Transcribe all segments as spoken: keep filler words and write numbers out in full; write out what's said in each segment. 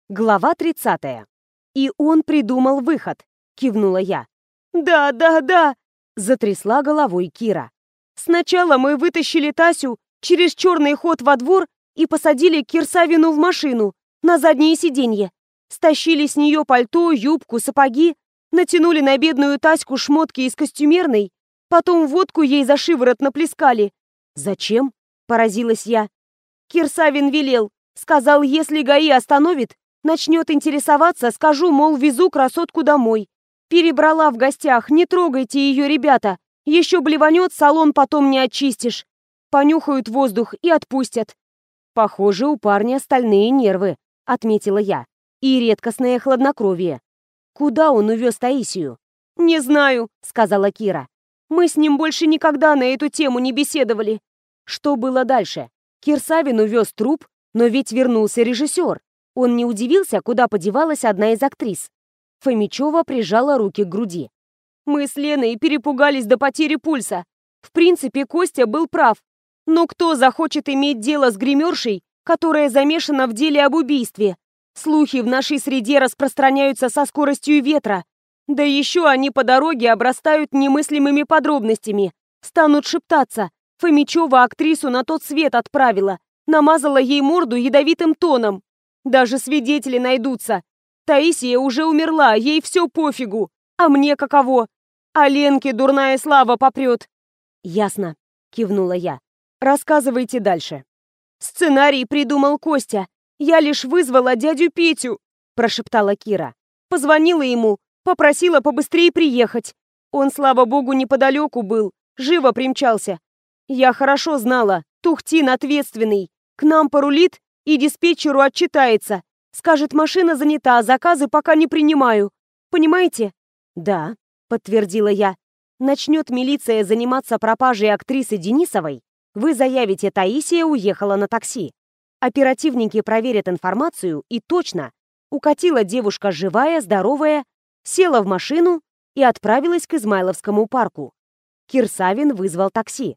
Глава тридцатая. «И он придумал выход», — кивнула я. «Да, да, да», — затрясла головой Кира. «Сначала мы вытащили Тасю через черный ход во двор и посадили Кирсавину в машину на заднее сиденье. Стащили с нее пальто, юбку, сапоги, натянули на бедную Таську шмотки из костюмерной, потом водку ей за шиворот наплескали». «Зачем?» — поразилась я. «Кирсавин велел. Сказал, если ГАИ остановит, начнет интересоваться, скажу, мол, везу красотку домой. Перебрала в гостях, не трогайте ее, ребята. Еще блеванет, салон потом не очистишь. Понюхают воздух и отпустят». «Похоже, у парня стальные нервы», — отметила я. «И редкостное хладнокровие. Куда он увез Таисию?» «Не знаю», — сказала Кира. «Мы с ним больше никогда на эту тему не беседовали». Что было дальше? Кирсавин увез труп, но ведь вернулся режиссер. Он не удивился, куда подевалась одна из актрис. Фомичева прижала руки к груди. «Мы с Леной перепугались до потери пульса. В принципе, Костя был прав. Но кто захочет иметь дело с гримершей, которая замешана в деле об убийстве? Слухи в нашей среде распространяются со скоростью ветра. Да еще они по дороге обрастают немыслимыми подробностями. Станут шептаться. Фомичева актрису на тот свет отправила. Намазала ей морду ядовитым тоном. Даже свидетели найдутся. Таисия уже умерла, ей все пофигу. А мне каково? А Ленке дурная слава попрет». «Ясно», — кивнула я. «Рассказывайте дальше». «Сценарий придумал Костя. Я лишь вызвала дядю Петю», — прошептала Кира. «Позвонила ему, попросила побыстрее приехать. Он, слава богу, неподалеку был, живо примчался. Я хорошо знала, Тухтин ответственный. К нам порулит и диспетчеру отчитается. Скажет, машина занята, заказы пока не принимаю. Понимаете?» «Да», — подтвердила я. «Начнет милиция заниматься пропажей актрисы Денисовой, вы заявите, Таисия уехала на такси. Оперативники проверят информацию, и точно, укатила девушка живая, здоровая, села в машину и отправилась к Измайловскому парку. Кирсавин вызвал такси».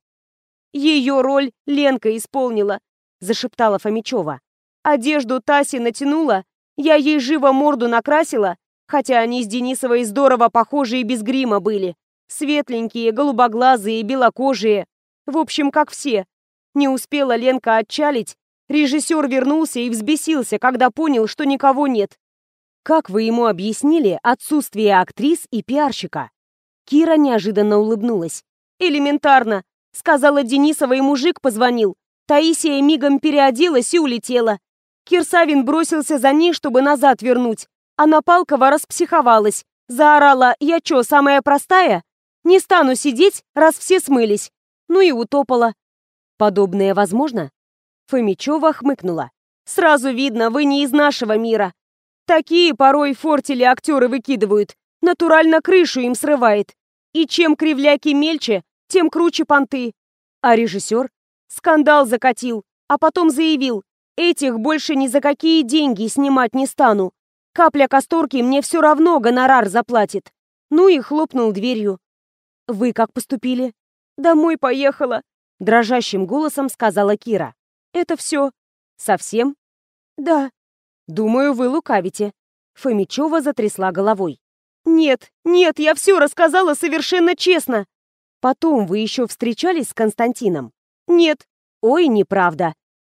«Ее роль Ленка исполнила», — зашептала Фомичева. «Одежду Таси натянула, я ей живо морду накрасила, хотя они с Денисовой здорово похожи и без грима были. Светленькие, голубоглазые, белокожие. В общем, как все. Не успела Ленка отчалить, режиссер вернулся и взбесился, когда понял, что никого нет». «Как вы ему объяснили отсутствие актрис и пиарщика?» Кира неожиданно улыбнулась. «Элементарно. Сказала Денисова, и мужик позвонил. Таисия мигом переоделась и улетела. Кирсавин бросился за ней, чтобы назад вернуть. А Напалкова распсиховалась. Заорала: «Я чё, самая простая? Не стану сидеть, раз все смылись». Ну и утопала. «Подобное возможно?» Фомичева хмыкнула. «Сразу видно, вы не из нашего мира. Такие порой фортели актеры выкидывают. Натурально крышу им срывает. И чем кривляки мельче, тем круче понты». А режиссер? Скандал закатил, а потом заявил: «Этих больше ни за какие деньги снимать не стану. Капля касторки мне все равно гонорар заплатит». Ну и хлопнул дверью. «Вы как поступили?» «Домой поехала», — дрожащим голосом сказала Кира. «Это все». «Совсем?» «Да». «Думаю, вы лукавите». Фомичева затрясла головой. «Нет, нет, я все рассказала совершенно честно». «Потом вы еще встречались с Константином?» «Нет». «Ой, неправда».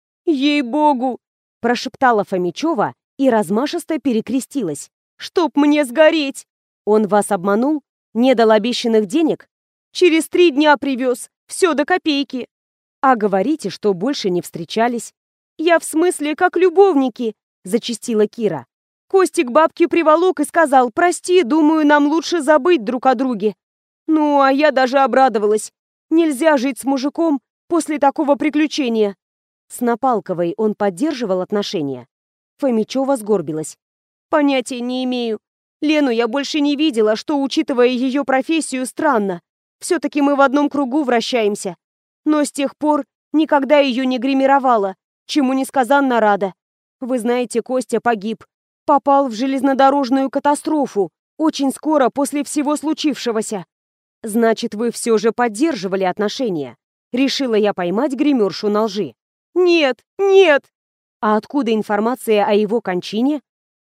«Ей-богу», — прошептала Фомичева и размашисто перекрестилась. «Чтоб мне сгореть!» «Он вас обманул? Не дал обещанных денег?» «Через три дня привез. Все до копейки». «А говорите, что больше не встречались». «Я в смысле, как любовники», — зачастила Кира. «Костик бабке приволок и сказал: прости, думаю, нам лучше забыть друг о друге». Ну, а я даже обрадовалась. Нельзя жить с мужиком после такого приключения. С Напалковой он поддерживал отношения? Фомичева сгорбилась. Понятия не имею. Лену я больше не видела, что, учитывая ее профессию, странно. Все-таки мы в одном кругу вращаемся. Но с тех пор никогда ее не гримировала, чему несказанно рада. Вы знаете, Костя погиб. Попал в железнодорожную катастрофу очень скоро после всего случившегося. Значит, вы все же поддерживали отношения. Решила я поймать гримершу на лжи. Нет, нет. А откуда информация о его кончине?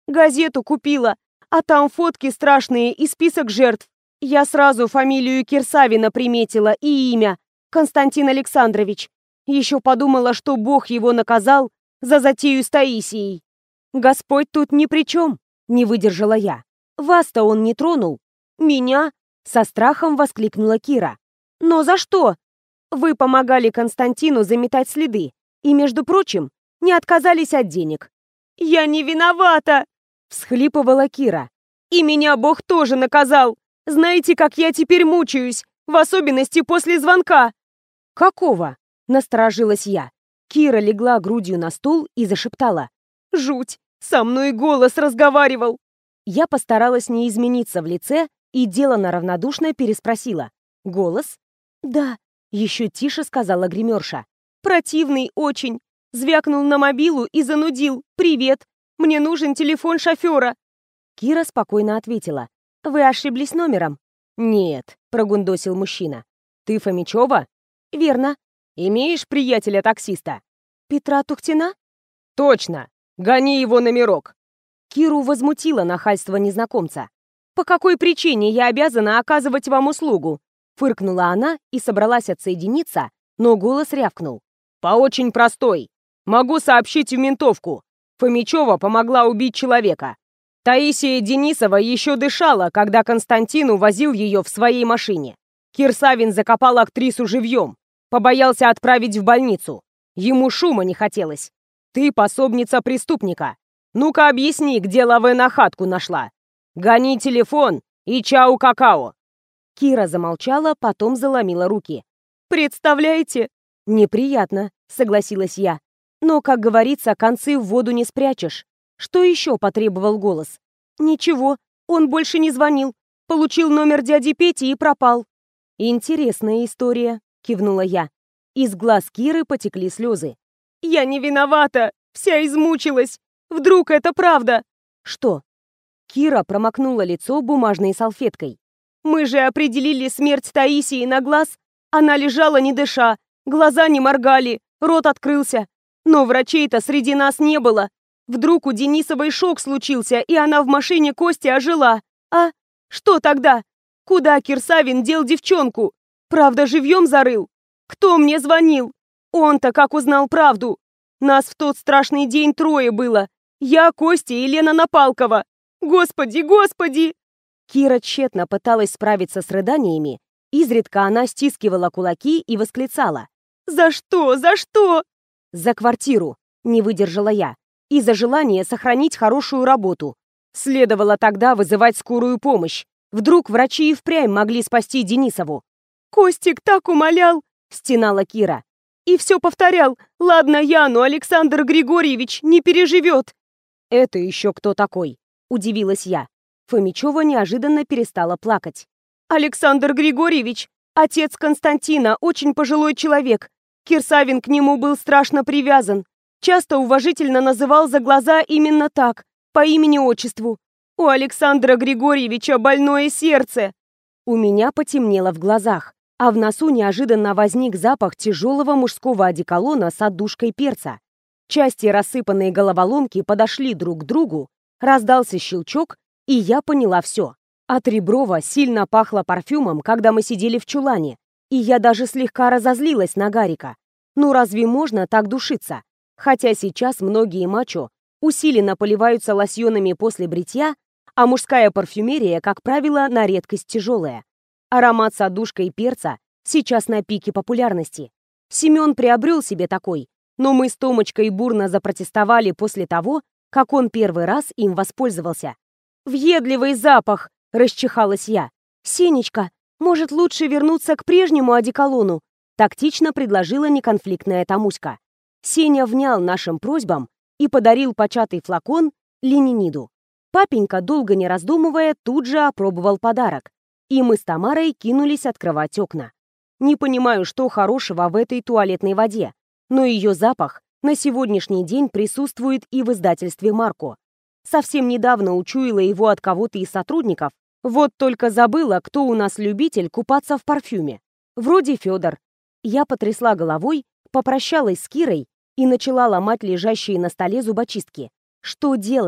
Газету купила, а там фотки страшные и список жертв. Я сразу фамилию Кирсавина приметила и имя — Константин Александрович. Еще подумала, что Бог его наказал за затею с Таисией. Господь тут ни при чем, не выдержала я. Вас-то он не тронул. Меня? Со страхом воскликнула Кира. Но за что? Вы помогали Константину заметать следы и, между прочим, не отказались от денег. Я не виновата, всхлипывала Кира. И меня Бог тоже наказал. Знаете, как я теперь мучаюсь, в особенности после звонка. Какого? Насторожилась я. Кира легла грудью на стул и зашептала. Жуть, со мной голос разговаривал. Я постаралась не измениться в лице и делано равнодушно переспросила. Голос? Да, еще тише сказала гримерша. Противный очень. Звякнул на мобилу и занудил. Привет, мне нужен телефон шофера. Кира спокойно ответила. Вы ошиблись номером. Нет, прогундосил мужчина. Ты Фомичева? Верно. Имеешь приятеля-таксиста? Петра Тухтина? Точно. Гони его номерок. Киру возмутило нахальство незнакомца. По какой причине я обязана оказывать вам услугу? Фыркнула она и собралась отсоединиться, но голос рявкнул. По очень простой. Могу сообщить в ментовку. Фомичева помогла убить человека. Таисия Денисова еще дышала, когда Константин увозил ее в своей машине. Кирсавин закопал актрису живьем. Побоялся отправить в больницу. Ему шума не хотелось. Ты пособница преступника. Ну-ка объясни, где Лавена хатку нашла. Гони телефон и чау-какао. Кира замолчала, потом заломила руки. Представляете? Неприятно, согласилась я. Но, как говорится, концы в воду не спрячешь. Что еще потребовал голос? Ничего, он больше не звонил. Получил номер дяди Пети и пропал. Интересная история, кивнула я. Из глаз Киры потекли слезы. Я не виновата, вся измучилась. Вдруг это правда? Что? Кира промокнула лицо бумажной салфеткой. Мы же определили смерть Таисии на глаз. Она лежала не дыша, глаза не моргали, рот открылся. Но врачей-то среди нас не было. Вдруг у Денисовой шок случился, и она в машине Кости ожила. А? Что тогда? Куда Кирсавин дел девчонку? Правда, живьем зарыл? Кто мне звонил? Он-то как узнал правду? Нас в тот страшный день трое было. Я, Костя и Лена Напалкова. Господи, господи! Кира тщетно пыталась справиться с рыданиями. Изредка она стискивала кулаки и восклицала. «За что? За что?» «За квартиру», — не выдержала я. «И за желание сохранить хорошую работу. Следовало тогда вызывать скорую помощь. Вдруг врачи и впрямь могли спасти Денисову». «Костик так умолял», — стенала Кира. «И все повторял. Ладно, я, но Александр Григорьевич не переживет». «Это еще кто такой?» — удивилась я. Фомичева неожиданно перестала плакать. «Александр Григорьевич, отец Константина, очень пожилой человек. Кирсавин к нему был страшно привязан. Часто уважительно называл за глаза именно так, по имени-отчеству. У Александра Григорьевича больное сердце». У меня потемнело в глазах, а в носу неожиданно возник запах тяжелого мужского одеколона с отдушкой перца. Части рассыпанной головоломки подошли друг к другу, раздался щелчок, и я поняла все. От Реброва сильно пахло парфюмом, когда мы сидели в чулане, и я даже слегка разозлилась на Гарика. Ну разве можно так душиться? Хотя сейчас многие мачо усиленно поливаются лосьонами после бритья, а мужская парфюмерия, как правило, на редкость тяжелая. Аромат с отдушкой перца сейчас на пике популярности. Семен приобрел себе такой, но мы с Томочкой бурно запротестовали после того, как он первый раз им воспользовался. «Въедливый запах!» — расчихалась я. «Сенечка, может, лучше вернуться к прежнему одеколону?» — тактично предложила неконфликтная Тамуська. Сеня внял нашим просьбам и подарил початый флакон Лениниду. Папенька, долго не раздумывая, тут же опробовал подарок, и мы с Тамарой кинулись открывать окна. Не понимаю, что хорошего в этой туалетной воде, но ее запах на сегодняшний день присутствует и в издательстве «Марко». Совсем недавно учуяла его от кого-то из сотрудников, вот только забыла, кто у нас любитель купаться в парфюме. Вроде Федор. Я потрясла головой, попрощалась с Кирой и начала ломать лежащие на столе зубочистки. Что делать?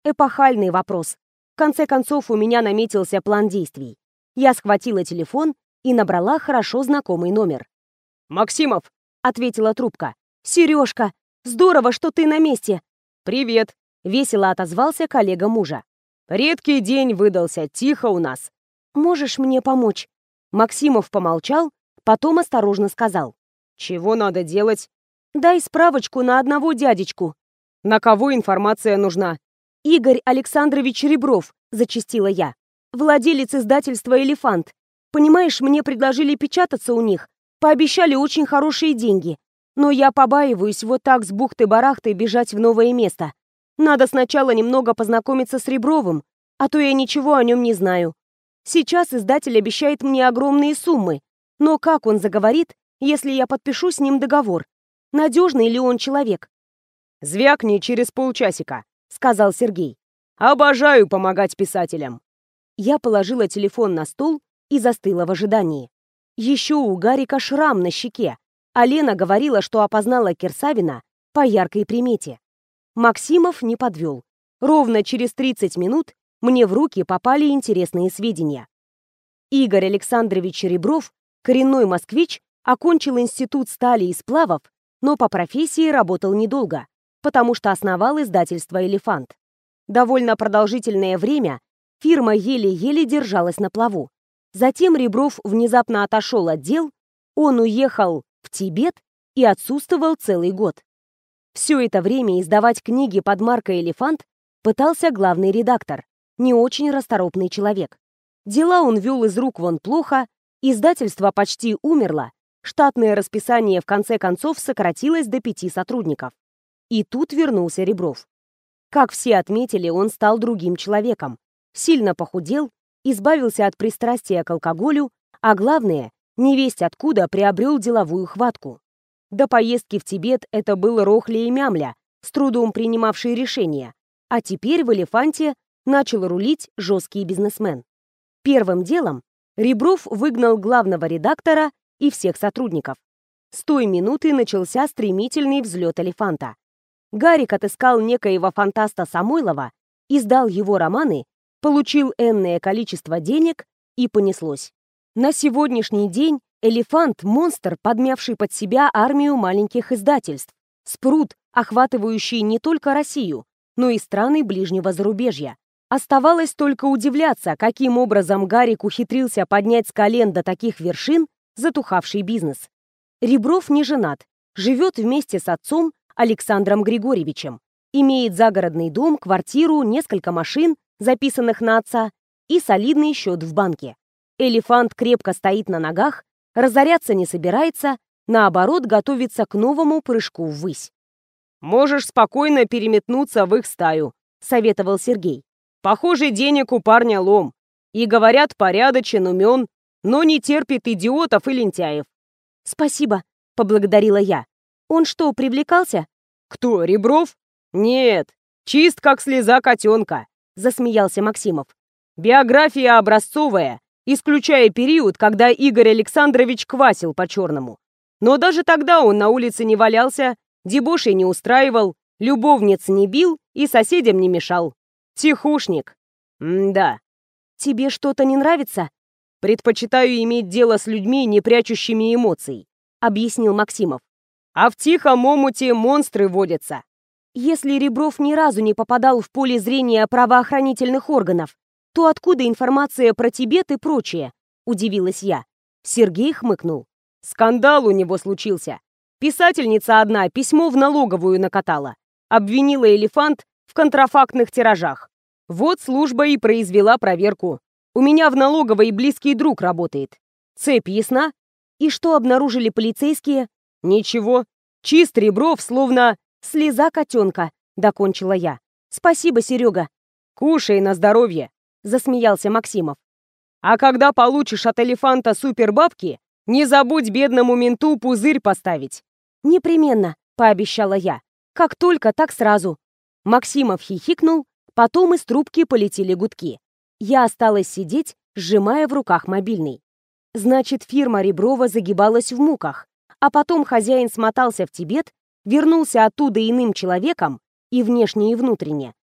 Эпохальный вопрос. В конце концов, у меня наметился план действий. Я схватила телефон и набрала хорошо знакомый номер. «Максимов!» — ответила трубка. «Сережка, здорово, что ты на месте!» «Привет!» — весело отозвался коллега мужа. «Редкий день выдался, тихо у нас». «Можешь мне помочь?» Максимов помолчал, потом осторожно сказал. «Чего надо делать?» «Дай справочку на одного дядечку». «На кого информация нужна?» «Игорь Александрович Ребров», — зачастила я. «Владелец издательства «Элефант». Понимаешь, мне предложили печататься у них, пообещали очень хорошие деньги. Но я побаиваюсь вот так с бухты-барахты бежать в новое место. Надо сначала немного познакомиться с Ребровым, а то я ничего о нем не знаю. Сейчас издатель обещает мне огромные суммы, но как он заговорит, если я подпишу с ним договор? Надежный ли он человек?» «Звякни через полчасика», — сказал Сергей. «Обожаю помогать писателям». Я положила телефон на стол и застыла в ожидании. Еще у Гарика шрам на щеке, а Лена говорила, что опознала Кирсавина по яркой примете. Максимов не подвел. Ровно через тридцать минут мне в руки попали интересные сведения. Игорь Александрович Ребров, коренной москвич, окончил институт стали и сплавов, но по профессии работал недолго, потому что основал издательство «Элефант». Довольно продолжительное время фирма еле-еле держалась на плаву. Затем Ребров внезапно отошел от дел, он уехал в Тибет и отсутствовал целый год. Все это время издавать книги под маркой «Элефант» пытался главный редактор, не очень расторопный человек. Дела он вел из рук вон плохо, издательство почти умерло, штатное расписание в конце концов сократилось до пяти сотрудников. И тут вернулся Ребров. Как все отметили, он стал другим человеком, сильно похудел, избавился от пристрастия к алкоголю, а главное, невесть откуда приобрел деловую хватку. До поездки в Тибет это был Рохля и Мямля, с трудом принимавший решения, а теперь в «Элефанте» начал рулить жесткий бизнесмен. Первым делом Ребров выгнал главного редактора и всех сотрудников. С той минуты начался стремительный взлет «Элефанта». Гарик отыскал некоего фантаста Самойлова, издал его романы, получил энное количество денег и понеслось. На сегодняшний день «Элефант» — монстр, подмявший под себя армию маленьких издательств, спрут, охватывающий не только Россию, но и страны ближнего зарубежья. Оставалось только удивляться, каким образом Гарик ухитрился поднять с колен до таких вершин затухавший бизнес. Ребров не женат, живет вместе с отцом Александром Григорьевичем, имеет загородный дом, квартиру, несколько машин, записанных на отца, и солидный счет в банке. «Элефант» крепко стоит на ногах, разоряться не собирается, наоборот, готовится к новому прыжку ввысь. «Можешь спокойно переметнуться в их стаю», — советовал Сергей. «Похоже, денег у парня лом. И, говорят, порядочен, умен, но не терпит идиотов и лентяев». «Спасибо», — поблагодарила я. «Он что, привлекался?» «Кто, Ребров?» «Нет, чист как слеза котенка», — засмеялся Максимов. «Биография образцовая, исключая период, когда Игорь Александрович квасил по-черному. Но даже тогда он на улице не валялся, дебошей не устраивал, любовниц не бил и соседям не мешал. Тихушник. М-да». «Тебе что-то не нравится?» «Предпочитаю иметь дело с людьми, не прячущими эмоций», — объяснил Максимов. «А в тихом омуте монстры водятся». «Если Ребров ни разу не попадал в поле зрения правоохранительных органов, то откуда информация про Тибет и прочее?» — удивилась я. Сергей хмыкнул. «Скандал у него случился. Писательница одна письмо в налоговую накатала. Обвинила «Элефант» в контрафактных тиражах. Вот служба и произвела проверку. У меня в налоговой близкий друг работает. Цепь ясна? И что обнаружили полицейские?» «Ничего. Чист Ребров, словно...» «Слеза котенка», — докончила я. «Спасибо, Серега». «Кушай на здоровье», — засмеялся Максимов. «А когда получишь от «Элефанта» супербабки, не забудь бедному менту пузырь поставить». «Непременно», — пообещала я. «Как только, так сразу». Максимов хихикнул, потом из трубки полетели гудки. Я осталась сидеть, сжимая в руках мобильный. Значит, фирма Реброва загибалась в муках, а потом хозяин смотался в Тибет, вернулся оттуда иным человеком, и внешне, и внутренне,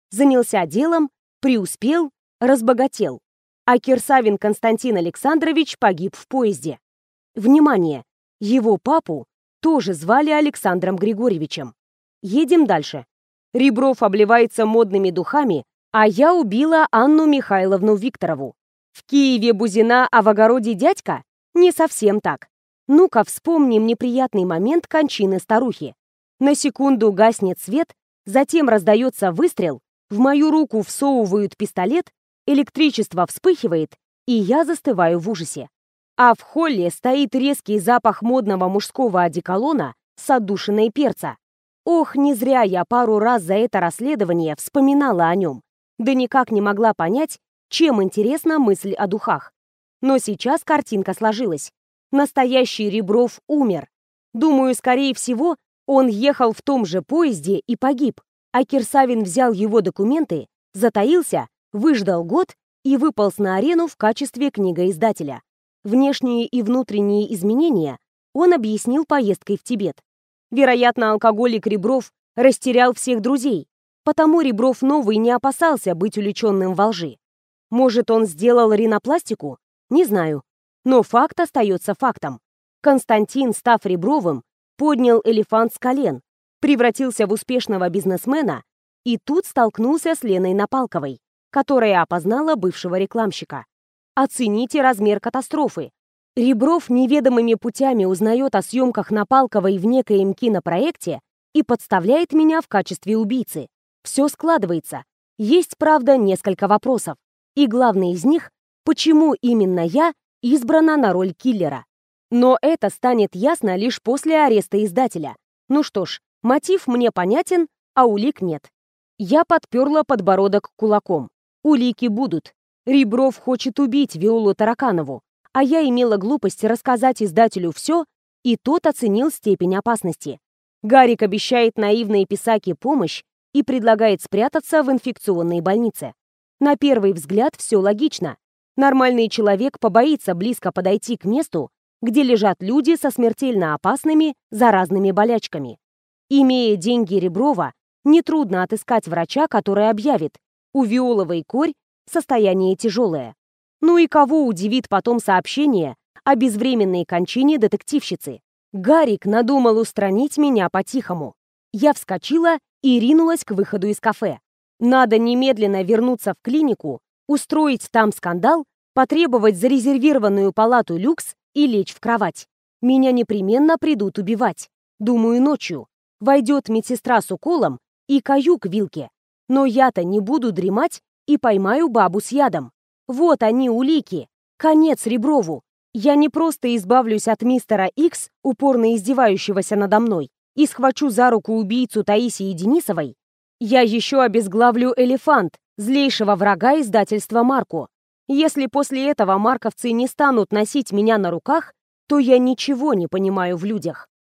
занялся делом, преуспел, разбогател. А Кирсавин Константин Александрович погиб в поезде. Внимание! Его папу тоже звали Александром Григорьевичем. Едем дальше. Ребров обливается модными духами, а я убила Анну Михайловну Викторову. В Киеве Бузина, а в огороде дядька? Не совсем так. Ну-ка вспомним неприятный момент кончины старухи. На секунду гаснет свет, затем раздается выстрел, в мою руку всовывают пистолет, электричество вспыхивает, и я застываю в ужасе. А в холле стоит резкий запах модного мужского одеколона с отдушиной перца. Ох, не зря я пару раз за это расследование вспоминала о нем. Да никак не могла понять, чем интересна мысль о духах. Но сейчас картинка сложилась. Настоящий Ребров умер. Думаю, скорее всего, он ехал в том же поезде и погиб, а Кирсавин взял его документы, затаился, выждал год и выполз на арену в качестве книгоиздателя. Внешние и внутренние изменения он объяснил поездкой в Тибет. Вероятно, алкоголик Ребров растерял всех друзей, потому Ребров новый не опасался быть увлеченным во лжи. Может, он сделал ринопластику? Не знаю. Но факт остается фактом. Константин, став Ребровым, поднял элефант с колен, превратился в успешного бизнесмена и тут столкнулся с Леной Напалковой, которая опознала бывшего рекламщика. Оцените размер катастрофы. Ребров неведомыми путями узнает о съемках Напалковой в некоем кинопроекте и подставляет меня в качестве убийцы. Все складывается. Есть, правда, несколько вопросов. И главный из них — почему именно я избрана на роль киллера? Но это станет ясно лишь после ареста издателя. Ну что ж, мотив мне понятен, а улик нет. Я подперла подбородок кулаком. Улики будут. Ребров хочет убить Виолу Тараканову, а я имела глупость рассказать издателю все, и тот оценил степень опасности. Гарик обещает наивной писаке помощь и предлагает спрятаться в инфекционной больнице. На первый взгляд все логично. Нормальный человек побоится близко подойти к месту, где лежат люди со смертельно опасными заразными болячками. Имея деньги Реброва, нетрудно отыскать врача, который объявит: у Виоловой корь состояние тяжелое. Ну и кого удивит потом сообщение о безвременной кончине детективщицы? Гарик надумал устранить меня по-тихому. Я вскочила и ринулась к выходу из кафе. Надо немедленно вернуться в клинику, устроить там скандал, потребовать зарезервированную палату люкс и лечь в кровать. Меня непременно придут убивать. Думаю, ночью. Войдет медсестра с уколом и каюк в вилке. Но я-то не буду дремать и поймаю бабу с ядом. Вот они, улики. Конец Реброву. Я не просто избавлюсь от мистера Икс, упорно издевающегося надо мной, и схвачу за руку убийцу Таисии Денисовой. Я еще обезглавлю элефант, злейшего врага издательства Марко. Если после этого марковцы не станут носить меня на руках, то я ничего не понимаю в людях.